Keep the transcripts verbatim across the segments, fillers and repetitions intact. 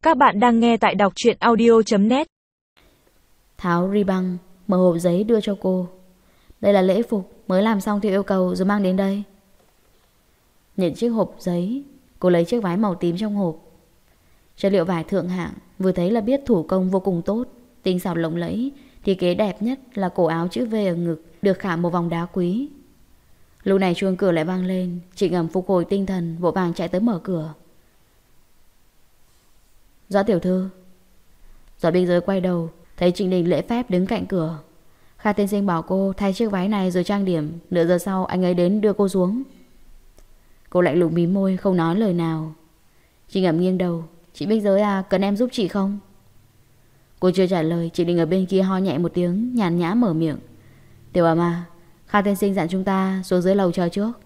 Các bạn đang nghe tại đọc truyện audio chấm net. Tháo ri băng, mở hộp giấy đưa cho cô. Đây là lễ phục mới làm xong theo yêu cầu rồi mang đến đây. Nhận chiếc hộp giấy, cô lấy chiếc váy màu tím trong hộp. Chất liệu vải thượng hạng, vừa thấy là biết thủ công vô cùng tốt, tinh xảo lộng lẫy. Thiết kế đẹp nhất là cổ áo chữ V ở ngực được khảm một vòng đá quý. Lúc này chuông cửa lại vang lên. Chị Ngầm phục hồi tinh thần, vội vàng chạy tới mở cửa. Doãn tiểu thư. Doãn Biên Giới quay đầu, thấy Trịnh Đình lễ phép đứng cạnh cửa. Kha tiên sinh bảo cô thay chiếc váy này rồi trang điểm. Nửa giờ sau anh ấy đến đưa cô xuống. Cô lạnh lùng mím môi không nói lời nào. Chị Ngầm nghiêng đầu. Chị Biên Giới à, cần em giúp chị không? Cô chưa trả lời, Trịnh Đình ở bên kia ho nhẹ một tiếng, nhàn nhã mở miệng. Tiểu ẩm à, Kha tiên sinh dặn chúng ta xuống dưới lầu chờ trước.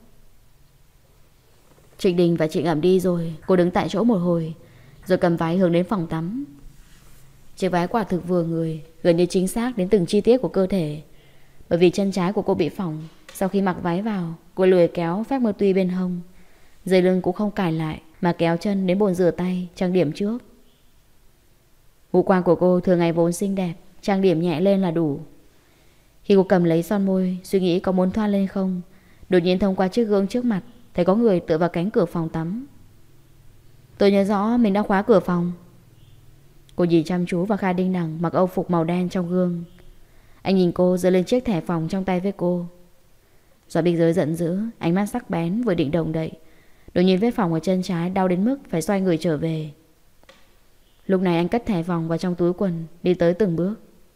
Trịnh Đình và chị Ngầm đi rồi. Cô đứng tại chỗ một hồi, rồi cầm váy hướng đến phòng tắm. Chiếc váy quả thực vừa người, gần như chính xác đến từng chi tiết của cơ thể. Bởi vì chân trái của cô bị phỏng, sau khi mặc váy vào, cô lười kéo phép mơ tuy bên hông. Dây lưng cũng không cài lại, mà kéo chân đến bồn rửa tay, trang điểm trước. Ngũ quan của cô thường ngày vốn xinh đẹp, trang điểm nhẹ lên là đủ. Khi cô cầm lấy son môi, suy nghĩ có muốn thoa lên không, đột nhiên thông qua chiếc gương trước mặt, thấy có người tựa vào cánh cửa phòng tắm. Tôi nhớ rõ mình đã khóa cửa phòng. Cô nhìn chăm chú vào Kha Đinh Đằng mặc âu phục màu đen trong gương. Anh nhìn cô giơ lên chiếc thẻ phòng trong tay với cô. Doãn Biên Giới giận dữ, ánh mắt sắc bén vừa định động đậy, đột nhiên vết phỏng ở chân trái đau đến mức phải xoay người trở về. Lúc này anh cất thẻ phòng vào trong túi quần, đi tới từng bước.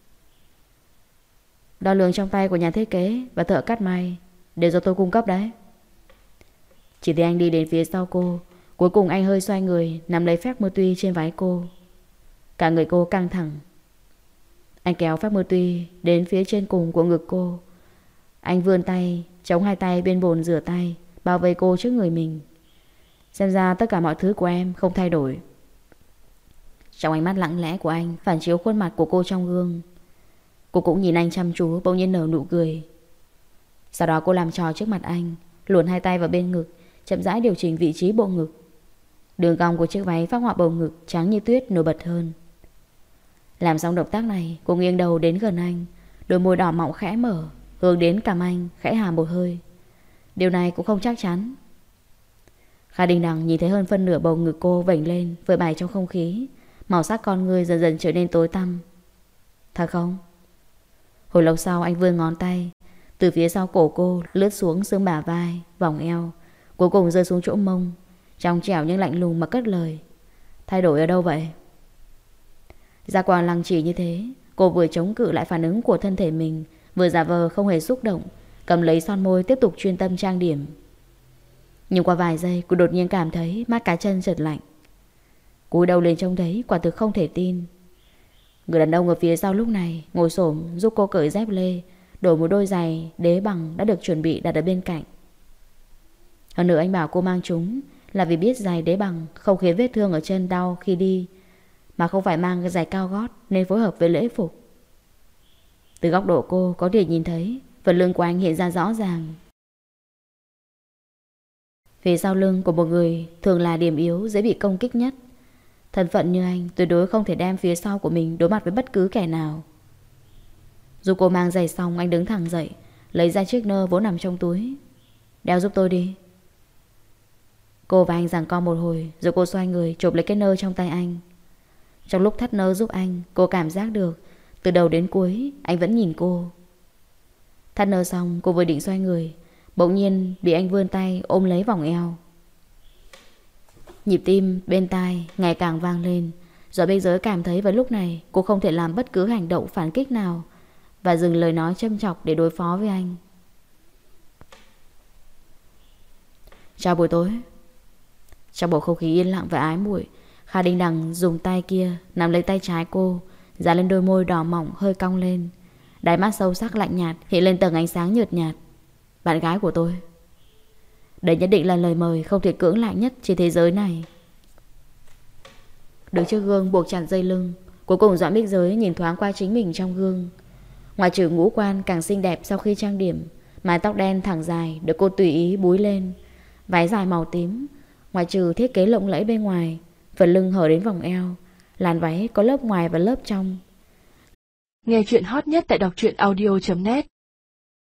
Đo lường trong tay của nhà thiết kế và thợ cắt may đều do tôi cung cấp đấy. Chỉ thấy anh đi đến phía sau cô. Cuối cùng anh hơi xoay người, nắm lấy phép mơ tuy trên váy cô. Cả người cô căng thẳng. Anh kéo phép mơ tuy đến phía trên cùng của ngực cô. Anh vươn tay, chống hai tay bên bồn rửa tay, bao vây cô trước người mình. Xem ra tất cả mọi thứ của em không thay đổi. Trong ánh mắt lặng lẽ của anh phản chiếu khuôn mặt của cô trong gương. Cô cũng nhìn anh chăm chú, bỗng nhiên nở nụ cười. Sau đó cô làm trò trước mặt anh, luồn hai tay vào bên ngực, chậm rãi điều chỉnh vị trí bộ ngực. Đường cong của chiếc váy phác họa bầu ngực trắng như tuyết nổi bật hơn. Làm xong động tác này, cô nghiêng đầu đến gần anh, đôi môi đỏ mọng khẽ mở, hướng đến cằm anh, khẽ hàm một hơi. Điều này cũng không chắc chắn. Kha Đinh Đằng nhìn thấy hơn phân nửa bầu ngực cô vểnh lên, phơi bày trong không khí. Màu sắc con người dần dần trở nên tối tăm. Thật không? Hồi lâu sau anh vươn ngón tay từ phía sau cổ cô lướt xuống xương bả vai, vòng eo, cuối cùng rơi xuống chỗ mông. Trong trẻo nhưng lạnh lùng mà cất lời. Thay đổi ở đâu vậy? Ra quả lăng chỉ như thế, cô vừa chống cự lại phản ứng của thân thể mình, vừa giả vờ không hề xúc động, cầm lấy son môi tiếp tục chuyên tâm trang điểm. Nhưng qua vài giây cô đột nhiên cảm thấy mắt cá chân chợt lạnh. Cúi đầu lên trông thấy, quả thực không thể tin. Người đàn ông ở phía sau lúc này ngồi xổm giúp cô cởi dép lê, đổi một đôi giày đế bằng đã được chuẩn bị đặt ở bên cạnh. Hơn nữa anh bảo cô mang chúng là vì biết giày đế bằng không khiến vết thương ở chân đau khi đi, mà không phải mang cái giày cao gót nên phối hợp với lễ phục. Từ góc độ cô có thể nhìn thấy phần lưng của anh hiện ra rõ ràng. Phía sau lưng của một người thường là điểm yếu dễ bị công kích nhất. Thân phận như anh tuyệt đối không thể đem phía sau của mình đối mặt với bất cứ kẻ nào. Dù cô mang giày xong, anh đứng thẳng dậy, lấy ra chiếc nơ vốn nằm trong túi. Đeo giúp tôi đi. Cô và anh giằng co một hồi, rồi cô xoay người chộp lấy cái nơ trong tay anh. Trong lúc thắt nơ giúp anh, cô cảm giác được từ đầu đến cuối anh vẫn nhìn cô. Thắt nơ xong, cô vừa định xoay người, bỗng nhiên bị anh vươn tay ôm lấy vòng eo. Nhịp tim bên tai ngày càng vang lên. Doãn Biên Giới cảm thấy vào lúc này cô không thể làm bất cứ hành động phản kích nào, và dừng lời nói châm chọc để đối phó với anh. Chào buổi tối. Trong bầu không khí yên lặng và ái muội, Kha Đinh Đằng dùng tay kia nắm lấy tay trái cô, dán lên đôi môi đỏ mọng hơi cong lên. Đáy mắt sâu sắc lạnh nhạt hiện lên tầng ánh sáng nhợt nhạt. Bạn gái của tôi. Đây nhất định là lời mời không thể cưỡng lại nhất trên thế giới này. Đứng trước gương buộc chặt dây lưng, cuối cùng Doãn Biên Giới nhìn thoáng qua chính mình trong gương. Ngoài trừ ngũ quan càng xinh đẹp sau khi trang điểm, mái tóc đen thẳng dài được cô tùy ý búi lên, váy dài màu tím, ngoài trừ thiết kế lộng lẫy bên ngoài, phần lưng hở đến vòng eo, Làn váy có lớp ngoài và lớp trong. Nghe chuyện hot nhất tại đọc truyện audio chấm net.